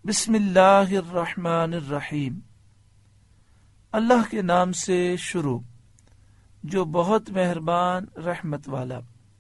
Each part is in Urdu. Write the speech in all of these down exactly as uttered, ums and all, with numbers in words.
بسم اللہ الرحمن الرحیم، اللہ کے نام سے شروع جو بہت مہربان رحمت والا۔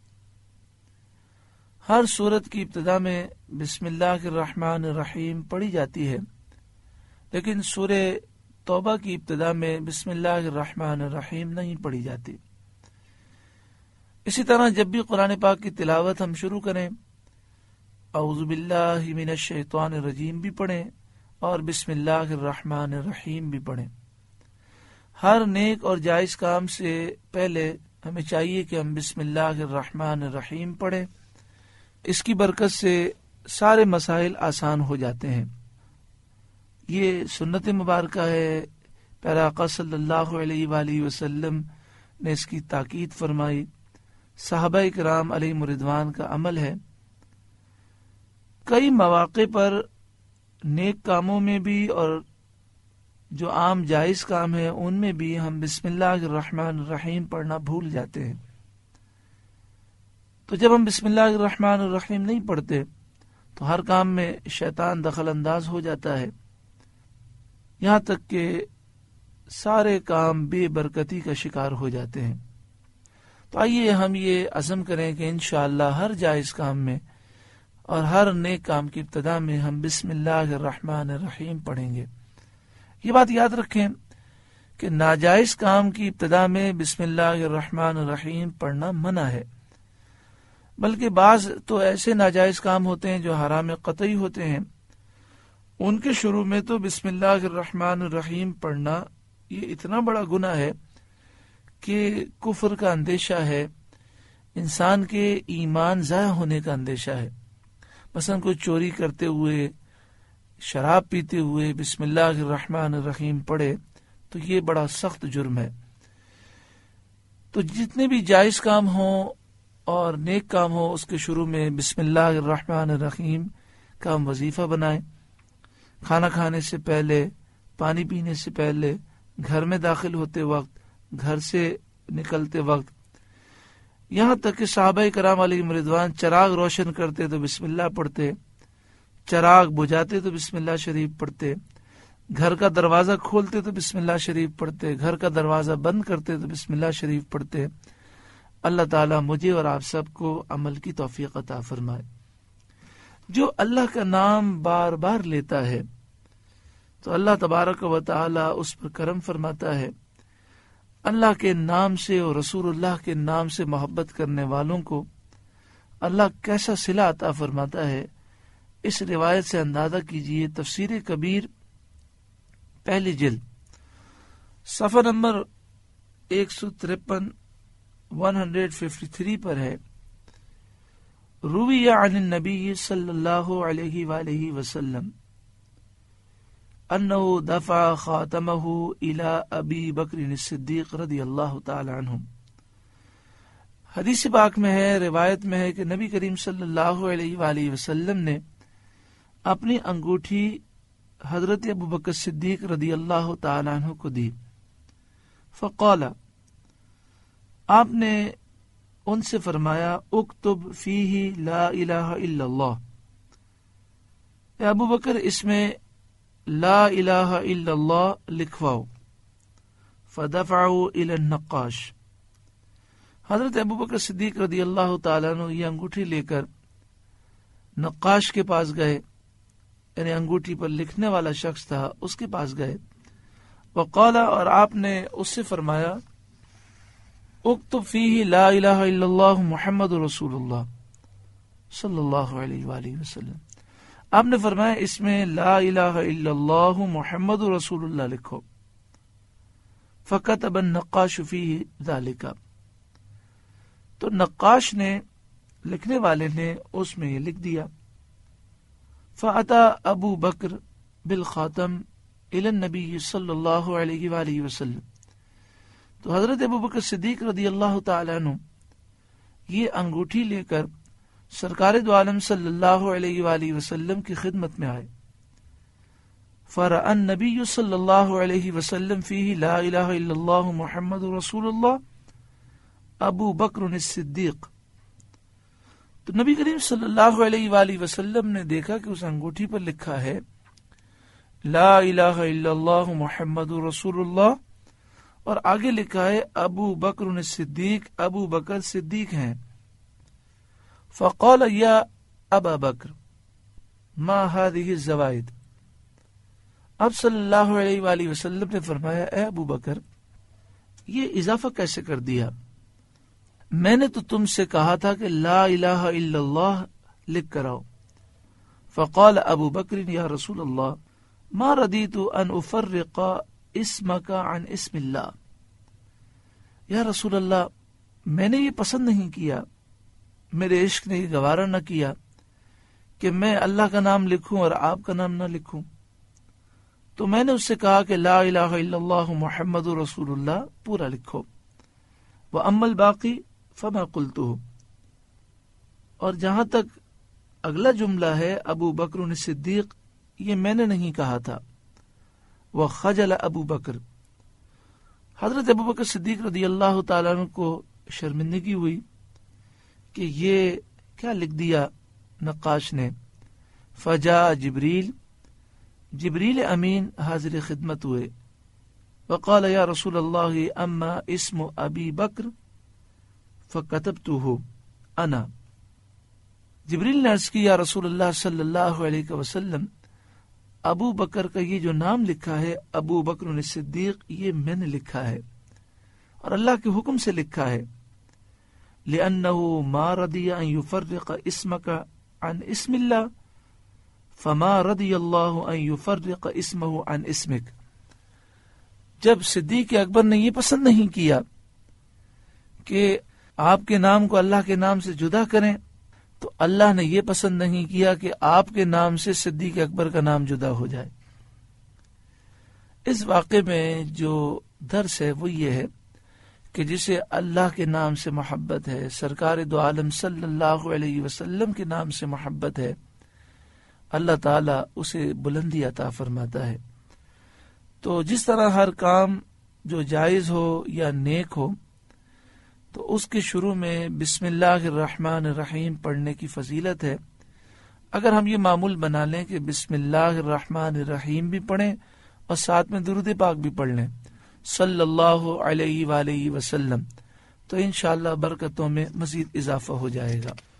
ہر سورت کی ابتدا میں بسم اللہ الرحمن الرحیم پڑھی جاتی ہے، لیکن سورہ توبہ کی ابتدا میں بسم اللہ الرحمن الرحیم نہیں پڑھی جاتی۔ اسی طرح جب بھی قرآن پاک کی تلاوت ہم شروع کریں، اعوذ باللہ من الشیطان الرجیم بھی پڑھیں اور بسم اللہ الرحمن الرحیم بھی پڑھیں۔ ہر نیک اور جائز کام سے پہلے ہمیں چاہیے کہ ہم بسم اللہ الرحمن الرحیم پڑھیں۔ اس کی برکت سے سارے مسائل آسان ہو جاتے ہیں۔ یہ سنت مبارکہ ہے، پیارے آقا صلی اللہ علیہ وآلہ وسلم نے اس کی تاکید فرمائی، صحابہ کرام علیہم رضوان کا عمل ہے۔ کئی مواقع پر نیک کاموں میں بھی اور جو عام جائز کام ہے ان میں بھی ہم بسم اللہ الرحمن الرحیم پڑھنا بھول جاتے ہیں۔ تو جب ہم بسم اللہ الرحمن الرحیم نہیں پڑھتے تو ہر کام میں شیطان دخل انداز ہو جاتا ہے، یہاں تک کہ سارے کام بے برکتی کا شکار ہو جاتے ہیں۔ تو آئیے ہم یہ عزم کریں کہ انشاءاللہ ہر جائز کام میں اور ہر نیک کام کی ابتدا میں ہم بسم اللہ الرحمن الرحیم پڑھیں گے۔ یہ بات یاد رکھیں کہ ناجائز کام کی ابتدا میں بسم اللہ الرحمن الرحیم پڑھنا منع ہے، بلکہ بعض تو ایسے ناجائز کام ہوتے ہیں جو حرام قطعی ہوتے ہیں، ان کے شروع میں تو بسم اللہ الرحمن الرحیم پڑھنا یہ اتنا بڑا گناہ ہے کہ کفر کا اندیشہ ہے، انسان کے ایمان ضائع ہونے کا اندیشہ ہے۔ مثلا کوئی چوری کرتے ہوئے، شراب پیتے ہوئے بسم اللہ الرحمن الرحیم پڑھے تو یہ بڑا سخت جرم ہے۔ تو جتنے بھی جائز کام ہوں اور نیک کام ہو اس کے شروع میں بسم اللہ الرحمن الرحیم کا ہم وظیفہ بنائیں۔ کھانا کھانے سے پہلے، پانی پینے سے پہلے، گھر میں داخل ہوتے وقت، گھر سے نکلتے وقت، یہاں تک کہ صحابہ کرام علیہم رضوان چراغ روشن کرتے تو بسم اللہ پڑھتے، چراغ بجھاتے تو بسم اللہ شریف پڑھتے، گھر کا دروازہ کھولتے تو بسم اللہ شریف پڑھتے، گھر کا دروازہ بند کرتے تو بسم اللہ شریف پڑھتے۔ اللہ تعالیٰ مجھے اور آپ سب کو عمل کی توفیق عطا فرمائے۔ جو اللہ کا نام بار بار لیتا ہے تو اللہ تبارک و تعالیٰ اس پر کرم فرماتا ہے۔ اللہ کے نام سے اور رسول اللہ کے نام سے محبت کرنے والوں کو اللہ کیسا صلہ عطا فرماتا ہے، اس روایت سے اندازہ کیجئے۔ تفسیر کبیر پہلی جلد صفحہ نمبر ایک سو ترپن ون ہنڈریڈ ففٹی تھری پر ہے، روی عن النبی صلی اللہ علیہ وآلہ وسلم انه دفع خاتمه الى ابی بکر الصدیق رضی اللہ تعالی عنہ۔ حدیث پاک میں ہے، روایت میں ہے کہ نبی کریم صلی اللہ علیہ وآلہ وسلم نے اپنی انگوٹھی حضرت ابو بکر صدیق رضی اللہ تعالی عنہ کو دی۔ فقال، آپ نے ان سے فرمایا، اکتب فیہ لا الہ الا اللہ، اے ابو بکر اس میں لا الہ الا اللہ لکھواؤ۔ فدفعوا الی النقاش، حضرت ابو بکر صدیق رضی اللہ تعالیٰ عنہ یہ انگوٹھی لے کر نقاش کے پاس گئے، یعنی انگوٹھی پر لکھنے والا شخص تھا، اس کے پاس گئے۔ وقال، اور آپ نے اس سے فرمایا، اکتب فیہ لا الہ الا اللہ محمد رسول اللہ صلی اللہ علیہ وآلہ وسلم، آپ نے فرمایا اس میں لا الہ الا اللہ محمد رسول اللہ لکھو۔ فکتب النقاش فیہ ذالک، تو نقاش نے، لکھنے والے نے اس میں یہ لکھ دیا۔ فأتی ابو بکر بالخاتم الی النبی صلی اللہ علیہ وآلہ وسلم، تو حضرت ابو بکر صدیق رضی اللہ تعالی عنہ یہ انگوٹھی لے کر سرکار دو عالم صلی اللہ علیہ وآلہ وسلم کی خدمت میں آئے۔ فرأى النبی صلی اللہ علیہ وسلم فیہ لا الہ الا اللہ محمد رسول اللہ ابو بکر الصدیق، تو نبی کریم صلی اللہ علیہ وآلہ وسلم نے دیکھا کہ اس انگوٹھی پر لکھا ہے لا الہ الا اللہ محمد رسول اللہ، اور آگے لکھا ہے ابو بکر صدیق، ابو بکر صدیق ہیں۔ فقال یا ابا بکر ما هذه الزوائد، اب صلی اللہ علیہ وآلہ وسلم نے فرمایا اے ابو بکر یہ اضافہ کیسے کر دیا؟ میں نے تو تم سے کہا تھا کہ لا الہ الا اللہ لکھ کر آؤ۔ فقال ابو بکر یا رسول اللہ ما ردیت ان افرق اسمک عن اسم اللہ، یا رسول اللہ میں نے یہ پسند نہیں کیا، میرے عشق نے یہ گوارا نہ کیا کہ میں اللہ کا نام لکھوں اور آپ کا نام نہ لکھوں۔ تو میں نے اس سے کہا کہ لا الہ الا اللہ محمد رسول اللہ پورا لکھو، وَأَمَّا الْبَاقِي فَمَا قُلْتُهُ، اور جہاں تک اگلا جملہ ہے ابو بکر صدیق، یہ میں نے نہیں کہا تھا۔ وَخَجَلَ ابو بکر، حضرت ابو بکر صدیق رضی اللہ تعالیٰ عنہ کو شرمندگی ہوئی کہ یہ کیا لکھ دیا نقاش نے۔ فجاء جبریل، جبریل امین حاضر خدمت ہوئے۔ وقال یا رسول اللہ اما اسم ابی بکر فکتبتہ انا، جبریل نے عرض کی یا رسول اللہ صلی اللہ علیہ وسلم ابو بکر کا یہ جو نام لکھا ہے ابو بکر صدیق، یہ میں نے لکھا ہے اور اللہ کے حکم سے لکھا ہے۔ لأنه ما رضی ان یفرق اسمک عن اسم اللہ فما رضی اللہ ان یفرق اسمہ عن اسمک، جب صدیق اکبر نے یہ پسند نہیں کیا کہ آپ کے نام کو اللہ کے نام سے جدا کریں، تو اللہ نے یہ پسند نہیں کیا کہ آپ کے نام سے صدیق اکبر کا نام جدا ہو جائے۔ اس واقعے میں جو درس ہے وہ یہ ہے کہ جسے اللہ کے نام سے محبت ہے، سرکار دو عالم صلی اللہ علیہ وسلم کے نام سے محبت ہے، اللہ تعالیٰ اسے بلندی عطا فرماتا ہے۔ تو جس طرح ہر کام جو جائز ہو یا نیک ہو تو اس کے شروع میں بسم اللہ الرحمن الرحیم پڑھنے کی فضیلت ہے۔ اگر ہم یہ معمول بنا لیں کہ بسم اللہ الرحمن الرحیم بھی پڑھیں اور ساتھ میں درود پاک بھی پڑھ لیں صلی اللہ علیہ وآلہ وسلم، تو انشاءاللہ برکتوں میں مزید اضافہ ہو جائے گا۔